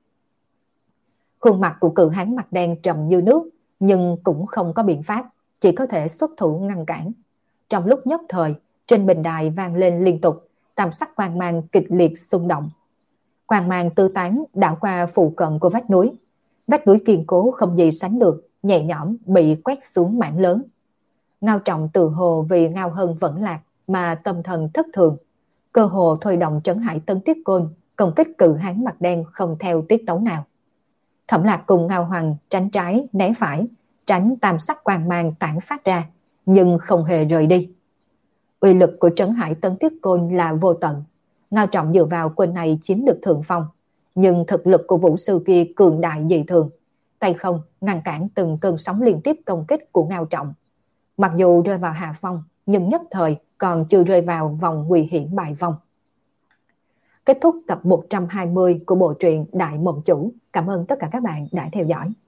Khuôn mặt của cự hán mặt đen trầm như nước, nhưng cũng không có biện pháp, chỉ có thể xuất thủ ngăn cản. Trong lúc nhất thời, trên bình đài vang lên liên tục, tam sắc quang mang kịch liệt xung động. Quang mang tư tán đảo qua phụ cận của vách núi. Vách núi kiên cố không gì sánh được, nhẹ nhõm bị quét xuống mảng lớn. Ngao Trọng tự hồ vì Ngao Hân vẫn lạc mà tâm thần thất thường, cơ hồ thôi động trấn hải tấn thiết côn công kích cự hán mặt đen không theo tiết tấu nào. Thẩm Lạc cùng Ngao Hoàng tránh trái né phải, tránh tam sắc quang mang tản phát ra, nhưng không hề rời đi. Uy lực của trấn hải tấn thiết côn là vô tận. Ngao Trọng dựa vào quân này chiếm được thượng phong, nhưng thực lực của vũ sư kia cường đại dị thường, tay không ngăn cản từng cơn sóng liên tiếp công kích của Ngao Trọng. Mặc dù rơi vào hạ phong, nhưng nhất thời còn chưa rơi vào vòng nguy hiểm bại vong. Kết thúc tập 120 của bộ truyện Đại Mộng Chủ. Cảm ơn tất cả các bạn đã theo dõi.